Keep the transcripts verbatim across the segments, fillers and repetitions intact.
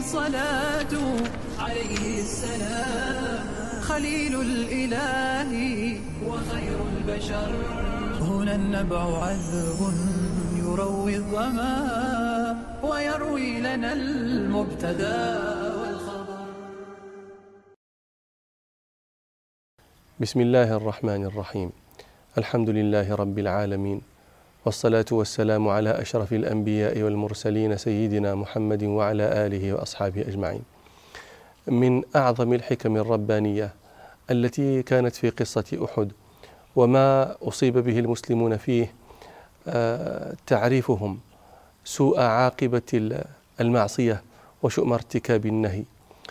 الصلاة عليه السلام خليل الإله وخير البشر. هنا النبع عذب يروي الظما ويروي لنا المبتدى والخبر. بسم الله الرحمن الرحيم. الحمد لله رب العالمين، والصلاة والسلام على أشرف الأنبياء والمرسلين سيدنا محمد وعلى آله وأصحابه أجمعين. من أعظم الحكم الربانية التي كانت في قصة أحد وما أصيب به المسلمون فيه تعريفهم سوء عاقبة المعصية وشؤم ارتكاب النهي،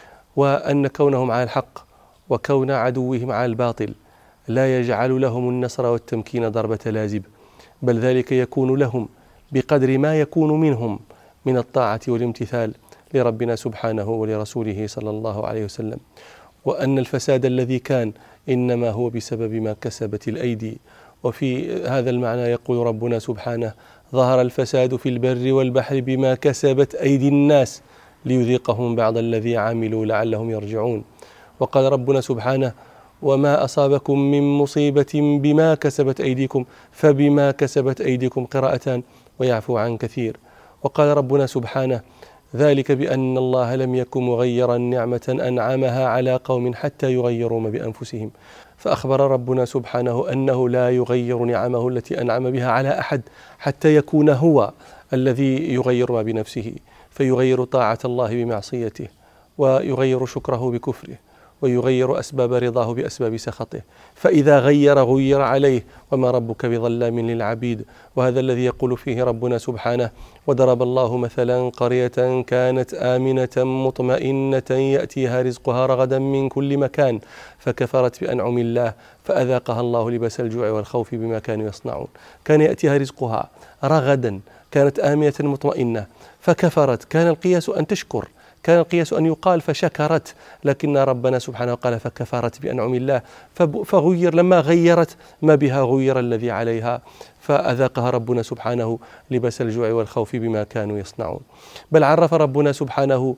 وأن كونهم على الحق وكون عدوهم على الباطل لا يجعل لهم النصر والتمكين ضربة لازب، بل ذلك يكون لهم بقدر ما يكون منهم من الطاعة والامتثال لربنا سبحانه ولرسوله صلى الله عليه وسلم، وأن الفساد الذي كان إنما هو بسبب ما كسبت الأيدي. وفي هذا المعنى يقول ربنا سبحانه: ظهر الفساد في البر والبحر بما كسبت أيدي الناس ليذيقهم بعض الذي عملوا لعلهم يرجعون. وقال ربنا سبحانه: وما أصابكم من مصيبة بما كسبت أيديكم فبما كسبت أيديكم قراءتان ويعفو عن كثير. وقال ربنا سبحانه: ذلك بأن الله لم يكن مغيرا نعمة أنعمها على قوم حتى يغيروا ما بأنفسهم. فأخبر ربنا سبحانه أنه لا يغير نعمه التي أنعم بها على أحد حتى يكون هو الذي يغير ما بنفسه، فيغير طاعة الله بمعصيته، ويغير شكره بكفره، ويغير أسباب رضاه بأسباب سخطه. فإذا غير غير عليه، وما ربك بظلام للعبيد. وهذا الذي يقول فيه ربنا سبحانه: وضرب الله مثلا قرية كانت آمنة مطمئنة يأتيها رزقها رغدا من كل مكان فكفرت بأنعم الله فأذاقها الله لباس الجوع والخوف بما كانوا يصنعون. كان يأتيها رزقها رغدا، كانت آمنة مطمئنة، فكفرت. كان القياس أن تشكر، كان القياس أن يقال فشكرت، لكن ربنا سبحانه قال فكفرت بأنعم الله، فغير. لما غيرت ما بها غير الذي عليها، فأذاقها ربنا سبحانه لباس الجوع والخوف بما كانوا يصنعون. بل عرف ربنا سبحانه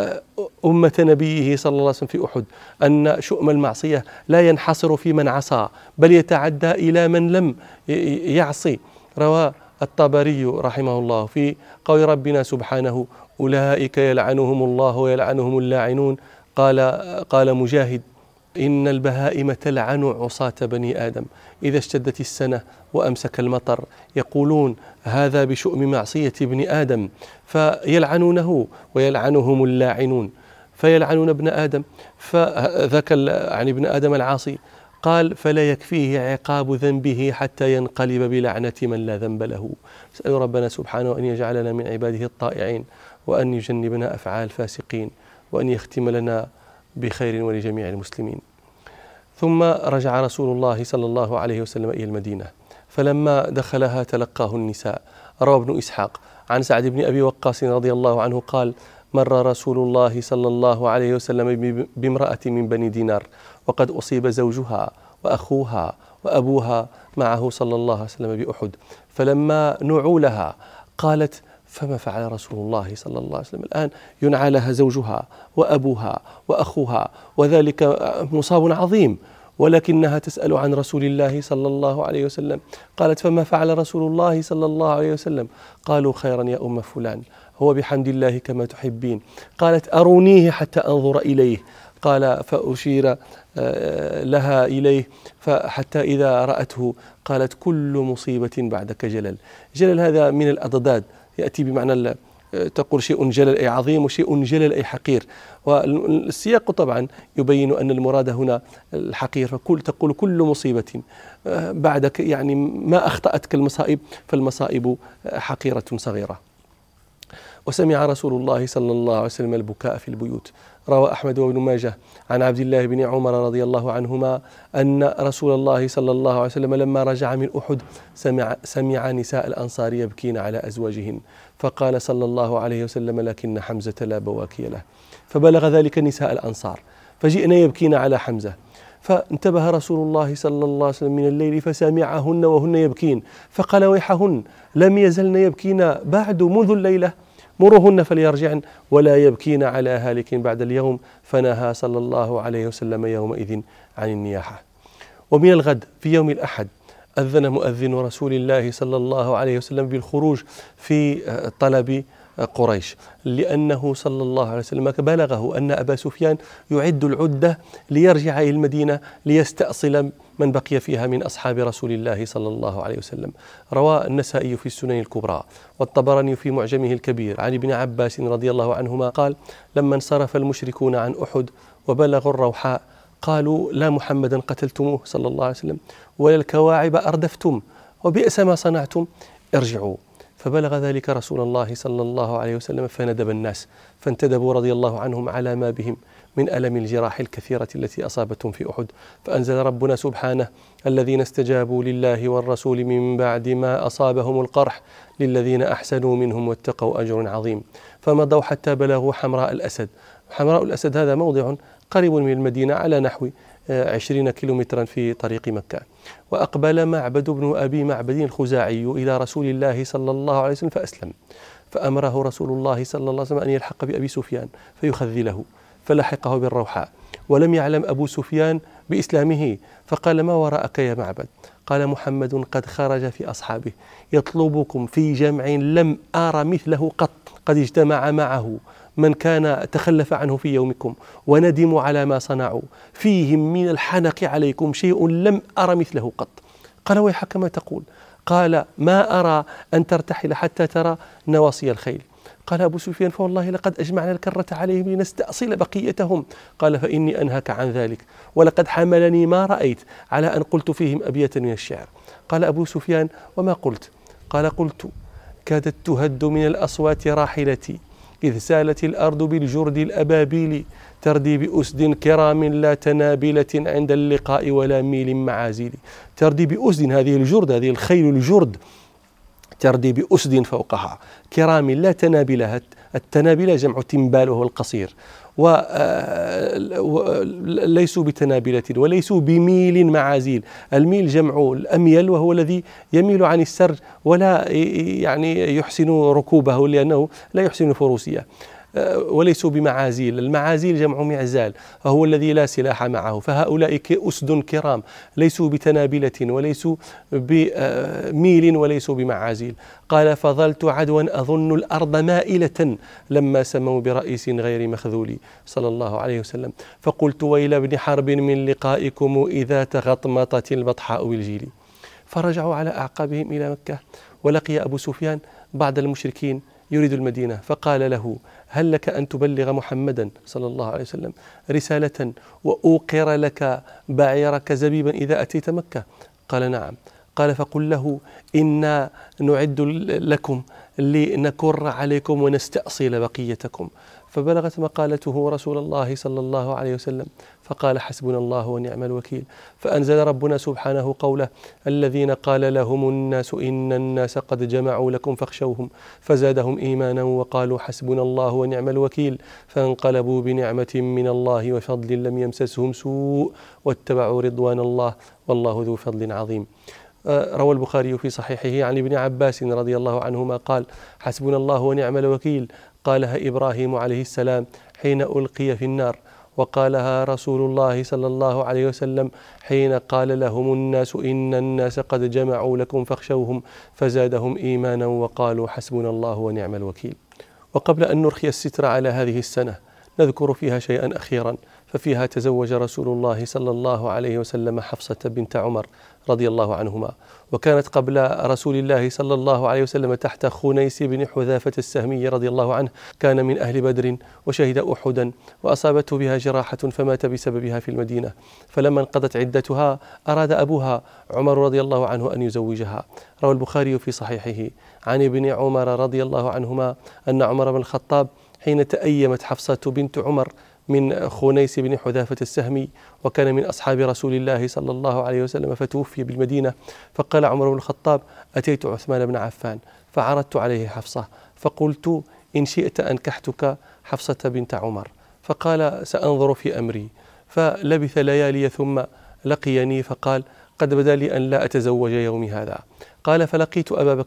أمة نبيه صلى الله عليه وسلم في أحد أن شؤم المعصية لا ينحصر في من عصى، بل يتعدى إلى من لم يعصي. روى الطبري رحمه الله في قول ربنا سبحانه: أولئك يلعنهم الله ويلعنهم اللاعنون. قال قال مجاهد: إن البهائم تلعن عصاة بني آدم إذا اشتدت السنة وأمسك المطر، يقولون هذا بشؤم معصية ابن آدم، فيلعنونه ويلعنهم اللاعنون، فيلعنون ابن آدم. فذاك عن ابن آدم العاصي قال: فلا يكفيه عقاب ذنبه حتى ينقلب بلعنة من لا ذنب له. نسأل ربنا سبحانه أن يجعلنا من عباده الطائعين، وأن يجنبنا أفعال الفاسقين، وأن يختم لنا بخير ولجميع المسلمين. ثم رجع رسول الله صلى الله عليه وسلم إلى المدينة، فلما دخلها تلقاه النساء. روى ابن إسحاق عن سعد بن أبي وقاص رضي الله عنه قال: مر رسول الله صلى الله عليه وسلم بامرأة من بني دينار وقد أصيب زوجها وأخوها وأبوها معه صلى الله عليه وسلم بأحد، فلما نعوا لها قالت: فما فعل رسول الله صلى الله عليه وسلم؟ الآن ينعى لها زوجها وأبوها وأخوها، وذلك مصاب عظيم، ولكنها تسأل عن رسول الله صلى الله عليه وسلم. قالت: فما فعل رسول الله صلى الله عليه وسلم؟ قالوا: خيرا يا أم فلان، هو بحمد الله كما تحبين. قالت: أرونيه حتى أنظر إليه. قال: فأشير لها إليه، فحتى إذا رأته قالت: كل مصيبة بعدك جلل. جلل هذا من الأضداد، يأتي بمعنى تقول شيء جلل أي عظيم، وشيء جلل أي حقير، والسياق طبعا يبين أن المراد هنا الحقير، فكل تقول كل مصيبة بعدك، يعني ما أخطأتك المصائب، فالمصائب حقيرة صغيرة. وسمع رسول الله صلى الله عليه وسلم البكاء في البيوت. روى أحمد وابن ماجه عن عبد الله بن عمر رضي الله عنهما أن رسول الله صلى الله عليه وسلم لما رجع من أحد سمع, سمع نساء الأنصار يبكين على أزواجهن، فقال صلى الله عليه وسلم: لكن حمزة لا بواكي له. فبلغ ذلك نساء الأنصار فجئنا يبكين على حمزة، فانتبه رسول الله صلى الله عليه وسلم من الليل فسمعهن وهن يبكين، فقال: ويحهن، لم يزلن يبكين بعد منذ الليلة؟ مروهن فليرجعن ولا يبكين على هالك بعد اليوم، فنهى صلى الله عليه وسلم يومئذ عن النياحة. ومن الغد في يوم الأحد أذن مؤذن رسول الله صلى الله عليه وسلم بالخروج في طلب قريش، لأنه صلى الله عليه وسلم بلغه أن أبا سفيان يعد العدة ليرجع إلى المدينة ليستأصل من بقي فيها من أصحاب رسول الله صلى الله عليه وسلم. روى النسائي في السنن الكبرى والطبراني في معجمه الكبير عن ابن عباس رضي الله عنهما قال: لما انصرف المشركون عن أحد وبلغوا الروحاء قالوا: لا محمدا قتلتموه صلى الله عليه وسلم ولا الكواعب أردفتم وبئس ما صنعتم، ارجعوا. فبلغ ذلك رسول الله صلى الله عليه وسلم فندب الناس فانتدبوا رضي الله عنهم على ما بهم من ألم الجراح الكثيرة التي أصابتهم في أحد، فأنزل ربنا سبحانه: الذين استجابوا لله والرسول من بعد ما أصابهم القرح للذين أحسنوا منهم واتقوا أجر عظيم. فمضوا حتى بلغوا حمراء الأسد. حمراء الأسد هذا موضع قريب من المدينة على نحو عشرين كيلومترا في طريق مكة. وأقبل معبد بن أبي معبد الخزاعي إلى رسول الله صلى الله عليه وسلم فأسلم، فأمره رسول الله صلى الله عليه وسلم أن يلحق بأبي سفيان فيخذله، فلحقه بالروحاء، ولم يعلم أبو سفيان بإسلامه، فقال: ما وراءك يا معبد؟ قال: محمد قد خرج في أصحابه يطلبكم في جمع لم أرى مثله قط، قد اجتمع معه من كان تخلف عنه في يومكم وندموا على ما صنعوا، فيهم من الحنق عليكم شيء لم أرى مثله قط. قال: ويحك ما تقول؟ قال: ما أرى أن ترتحل حتى ترى نواصي الخيل. قال أبو سفيان: فوالله لقد أجمعنا الكرة عليهم لنستأصل بقيتهم. قال: فإني أنهك عن ذلك، ولقد حملني ما رأيت على أن قلت فيهم أبية من الشعر. قال أبو سفيان: وما قلت؟ قال: قلت: كادت تهد من الأصوات راحلتي إذ سالت الأرض بالجرد الأبابيل، تردي بأسد كرام لا تنابلة عند اللقاء ولا ميل معازيل. تردي بأسد، هذه الجرد، هذه الخيل الجرد، تردي بأسد فوقها كرام لا تنابلها. التنابلة جمع تنبال وهو القصير، وليسوا بتنابلة وليسوا بميل معازيل. الميل جمع الأميل وهو الذي يميل عن السرج ولا يعني يحسن ركوبه لأنه لا يحسن فروسية. وليسوا بمعازيل، المعازيل جمع معزال وهو الذي لا سلاح معه. فهؤلاء أسد كرام ليسوا بتنابلة وليسوا بميل وليسوا بمعازيل. قال: فظلت عدوا أظن الأرض مائلة لما سموا برئيس غير مخذول صلى الله عليه وسلم، فقلت: ويل ابن حرب من لقائكم إذا تغطمطت البطحاء بالجيل. فرجعوا على أعقابهم إلى مكة، ولقي أبو سفيان بعض المشركين يريد المدينة، فقال له: هل لك أن تبلغ محمدا صلى الله عليه وسلم رسالة وأوقر لك بعيرك زبيبا إذا أتيت مكة؟ قال: نعم. قال: فقل له: إنا نعد لكم لنكر عليكم ونستأصل بقيتكم. فبلغت مقالته رسول الله صلى الله عليه وسلم، فقال: حسبنا الله ونعم الوكيل. فأنزل ربنا سبحانه قوله: الذين قال لهم الناس إن الناس قد جمعوا لكم فاخشوهم فزادهم إيمانا وقالوا حسبنا الله ونعم الوكيل، فانقلبوا بنعمة من الله وفضل لم يمسسهم سوء واتبعوا رضوان الله والله ذو فضل عظيم. روى البخاري في صحيحه عن ابن عباس رضي الله عنهما قال: حسبنا الله ونعم الوكيل قالها إبراهيم عليه السلام حين ألقي في النار، وقالها رسول الله صلى الله عليه وسلم حين قال لهم الناس إن الناس قد جمعوا لكم فاخشوهم فزادهم إيمانا وقالوا حسبنا الله ونعم الوكيل. وقبل أن نرخي الستر على هذه السنة نذكر فيها شيئا أخيرا، ففيها تزوج رسول الله صلى الله عليه وسلم حفصة بنت عمر رضي الله عنهما، وكانت قبل رسول الله صلى الله عليه وسلم تحت خنيس بن حذافة السهمي رضي الله عنه، كان من أهل بدر وشهد أحدا، وأصابته بها جراحة فمات بسببها في المدينة. فلما انقضت عدتها أراد أبوها عمر رضي الله عنه أن يزوجها. روى البخاري في صحيحه عن ابن عمر رضي الله عنهما أن عمر بن الخطاب حين تأيمت حفصة بنت عمر من خنيس بن حذافة السهمي، وكان من أصحاب رسول الله صلى الله عليه وسلم، فتوفي بالمدينة، فقال عمر بن الخطاب: أتيت عثمان بن عفان فعرضت عليه حفصة فقلت: إن شئت أنكحتك حفصة بنت عمر. فقال: سأنظر في أمري. فلبث ليالي ثم لقيني فقال: قد بدا لي أن لا أتزوج يومي هذا. قال: فلقيت أبا بكر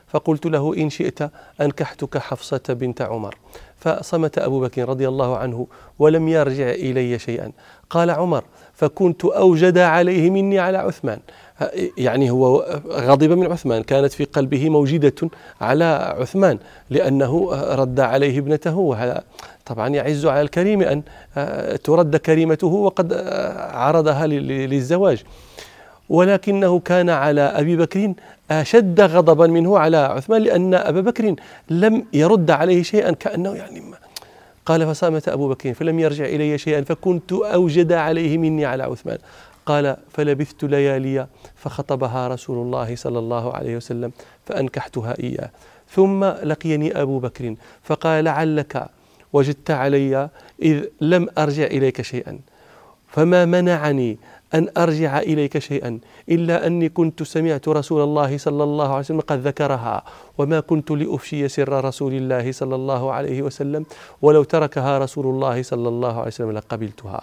فقلت له إن شئت أنكحتك حفصة بنت عمر. فصمت أبو بكر رضي الله عنه ولم يرجع إلي شيئا. قال عمر فكنت أوجد عليه مني على عثمان، يعني هو غضب من عثمان، كانت في قلبه موجدة على عثمان لأنه رد عليه ابنته، وهذا طبعا يعز على الكريم أن ترد كريمته وقد عرضها للزواج، ولكنه كان على أبي بكر أشد غضبا منه على عثمان لأن أبا بكر لم يرد عليه شيئا، كأنه يعني ما. قال فصامت أبو بكر فلم يرجع إلي شيئا فكنت أوجد عليه مني على عثمان. قال فلبثت ليالي فخطبها رسول الله صلى الله عليه وسلم فأنكحتها إياه. ثم لقيني أبو بكر فقال لعلك وجدت علي إذ لم أرجع إليك شيئا، فما منعني أن أرجع إليك شيئا إلا أني كنت سمعت رسول الله صلى الله عليه وسلم قد ذكرها، وما كنت لأفشي سر رسول الله صلى الله عليه وسلم، ولو تركها رسول الله صلى الله عليه وسلم لقبلتها.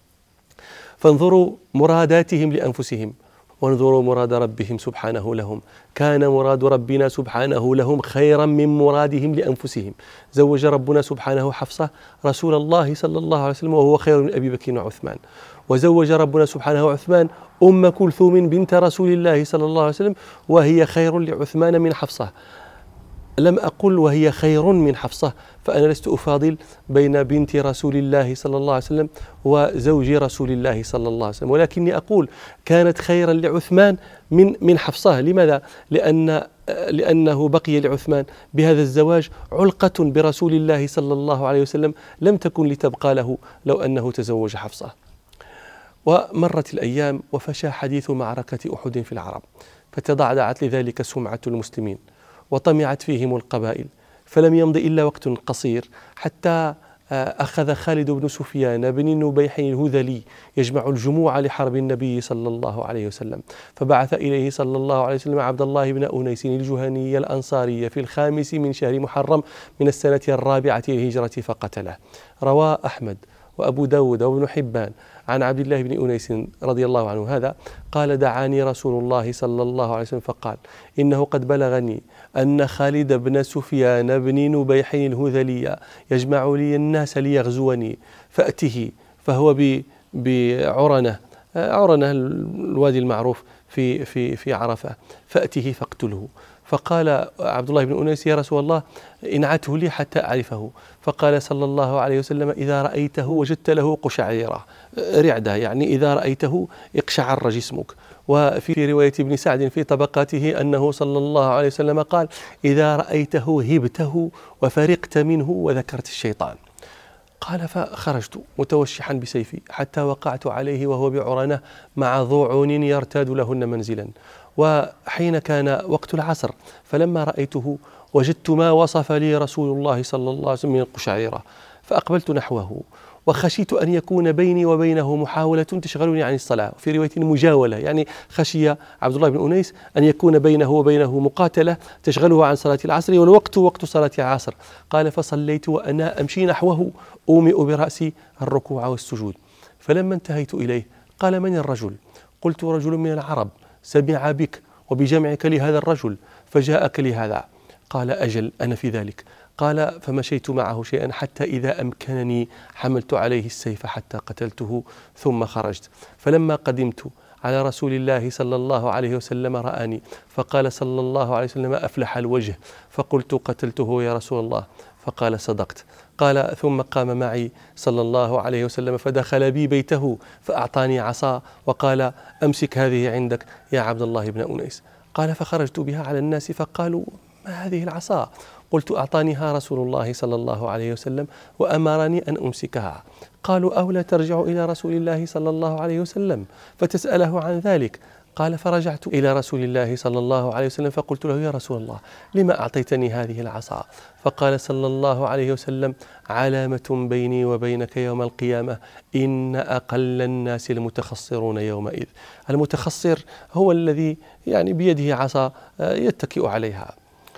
فانظروا مراداتهم لأنفسهم وانظروا مراد ربهم سبحانه لهم. كان مراد ربنا سبحانه لهم خيرا من مرادهم لأنفسهم. زوج ربنا سبحانه حفصة رسول الله صلى الله عليه وسلم وهو خير من أبي بكر وعثمان، وزوج ربنا سبحانه عثمان أم كلثوم بنت رسول الله صلى الله عليه وسلم وهي خير لعثمان من حفصة. لم أقل وهي خير من حفصة، فأنا لست أفاضل بين بنت رسول الله صلى الله عليه وسلم وزوج رسول الله صلى الله عليه وسلم، ولكني أقول كانت خيرا لعثمان من من حفصة. لماذا؟ لأن لأنه بقي لعثمان بهذا الزواج علقة برسول الله صلى الله عليه وسلم لم تكن لتبقى له لو أنه تزوج حفصة. ومرت الأيام وفشى حديث معركة أحد في العرب، فتضعضعت لذلك سمعة المسلمين وطمعت فيهم القبائل، فلم يمض إلا وقت قصير حتى أخذ خالد بن سفيان بن نبيح الهذلي يجمع الجموع لحرب النبي صلى الله عليه وسلم، فبعث إليه صلى الله عليه وسلم عبد الله بن أنيس الجهني الأنصاري في الخامس من شهر محرم من السنة الرابعة للهجرة فقتله. روى أحمد وأبو داود وابن حبان عن عبد الله بن أنيس رضي الله عنه هذا قال دعاني رسول الله صلى الله عليه وسلم فقال إنه قد بلغني أن خالد بن سفيان بن نبيح الهذلي يجمع لي الناس ليغزوني، فأته، فهو بعرنة، عرنة الوادي المعروف في في في عرفة، فأته فاقتله. فقال عبد الله بن أنيس يا رسول الله انعته لي حتى أعرفه. فقال صلى الله عليه وسلم إذا رأيته وجدت له قشعريرة، رعدة يعني إذا رأيته اقشعر جسمك. وفي رواية ابن سعد في طبقاته أنه صلى الله عليه وسلم قال إذا رأيته هبته وفرقت منه وذكرت الشيطان. قال فخرجت متوشحا بسيفي حتى وقعت عليه وهو بعرنة مع ضوعون يرتاد لهن منزلا. وحين كان وقت العصر فلما رأيته وجدت ما وصف لي رسول الله صلى الله عليه وسلم من القشعريرة، فأقبلت نحوه وخشيت أن يكون بيني وبينه محاولة تشغلني عن الصلاة، في رواية مجاولة، يعني خشي عبد الله بن أنيس أن يكون بينه وبينه مقاتلة تشغله عن صلاة العصر والوقت وقت صلاة العصر. قال فصليت وأنا أمشي نحوه أومئ برأسي الركوع والسجود، فلما انتهيت إليه قال من الرجل؟ قلت رجل من العرب سمع بك وبجمعك لهذا الرجل فجاءك لهذا. قال أجل أنا في ذلك. قال فمشيت معه شيئا حتى إذا أمكنني حملت عليه السيف حتى قتلته ثم خرجت. فلما قدمت على رسول الله صلى الله عليه وسلم رآني فقال صلى الله عليه وسلم أفلح الوجه. فقلت قتلته يا رسول الله؟ فقال صدقت. قال ثم قام معي صلى الله عليه وسلم فدخل بي بيته فأعطاني عصا وقال أمسك هذه عندك يا عبد الله بن أنيس. قال فخرجت بها على الناس فقالوا ما هذه العصا؟ قلت أعطانيها رسول الله صلى الله عليه وسلم وأمرني أن أمسكها. قالوا أولى ترجع إلى رسول الله صلى الله عليه وسلم فتسأله عن ذلك؟ قال فرجعت إلى رسول الله صلى الله عليه وسلم فقلت له يا رسول الله لما أعطيتني هذه العصا؟ فقال صلى الله عليه وسلم علامة بيني وبينك يوم القيامة إن أقل الناس المتخصرون يومئذ. المتخصر هو الذي يعني بيده عصا يتكئ عليها.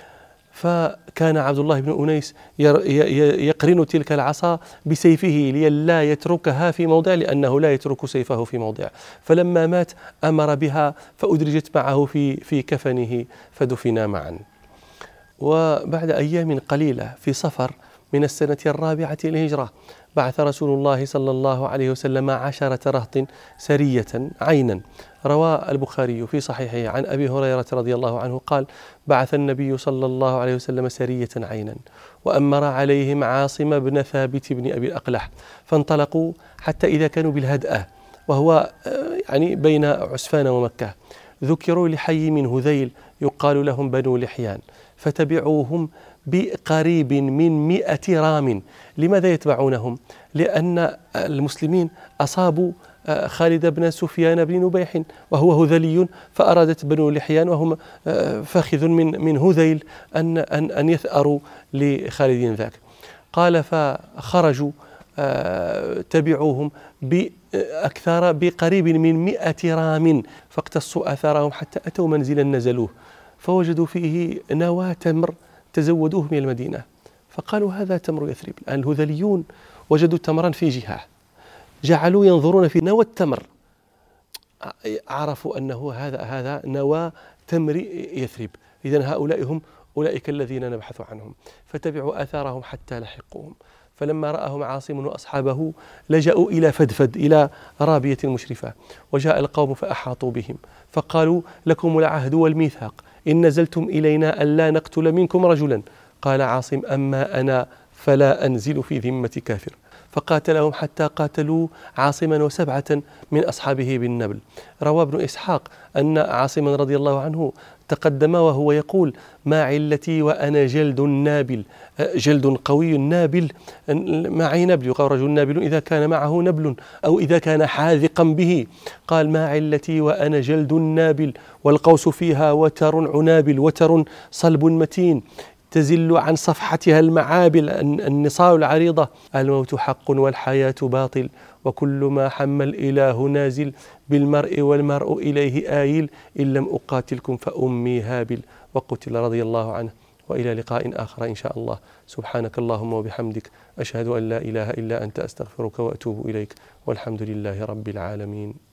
فكان عبد الله بن أنيس يقرن تلك العصا بسيفه لئلا يتركها في موضع لأنه لا يترك سيفه في موضع. فلما مات أمر بها فأدرجت معه في في كفنه فدفنا معا. وبعد أيام قليلة في صفر من السنة الرابعة للهجرة بعث رسول الله صلى الله عليه وسلم عشرة رهط سرية عينا. روى البخاري في صحيحه عن أبي هريرة رضي الله عنه قال: بعث النبي صلى الله عليه وسلم سرية عينا وأمر عليهم عاصم بن ثابت بن أبي الأقلح، فانطلقوا حتى إذا كانوا بالهدأة وهو يعني بين عسفان ومكة، ذكروا لحي من هذيل يقال لهم بنو لحيان، فتبعوهم بقريب من مئة رام. لماذا يتبعونهم؟ لأن المسلمين أصابوا خالد بن سفيان بن نبيح وهو هذلي، فأرادت بنو لحيان وهم فاخذ من من هذيل أن أن أن يثأروا لخالد ذاك. قال: فخرجوا تبعوهم بأكثر بقريب من مئة رام، فاقتصوا آثارهم حتى أتوا منزلا نزلوه، فوجدوا فيه نواة تمر تزودوه من المدينة، فقالوا: هذا تمر يثرب. الآن الهذليون وجدوا تمرا في جهة، جعلوا ينظرون في نوى التمر، عرفوا أنه هذا هذا نوى تمر يثرب، إذن هؤلاء هم أولئك الذين نبحث عنهم، فتبعوا آثارهم حتى لحقوهم. فلما رآهم عاصم وأصحابه لجأوا إلى فدفد، إلى رابية مشرفة، وجاء القوم فأحاطوا بهم فقالوا: لكم العهد والميثاق إن نزلتم إلينا ألا نقتل منكم رجلا. قال عاصم: أما أنا فلا أنزل في ذمة كافر. فقاتلهم حتى قاتلوا عاصما وسبعة من أصحابه بالنبل. روى ابن إسحاق أن عاصما رضي الله عنه تقدم وهو يقول: ما علتي وأنا جلد نابل، جلد قوي نابل، معي نبل، يقال رجل نابل إذا كان معه نبل أو إذا كان حاذقا به. قال: ما علتي وأنا جلد نابل، والقوس فيها وتر عنابل، وتر صلب متين تزل عن صفحتها المعابل، النصال العريضة. الموت حق والحياة باطل، وكل ما حم الإله نازل، بالمرء والمرء إليه آيل، إن لم أقاتلكم فأمي هابل. وقتل رضي الله عنه. وإلى لقاء آخر إن شاء الله. سبحانك اللهم وبحمدك، أشهد أن لا إله إلا أنت، أستغفرك وأتوب إليك، والحمد لله رب العالمين.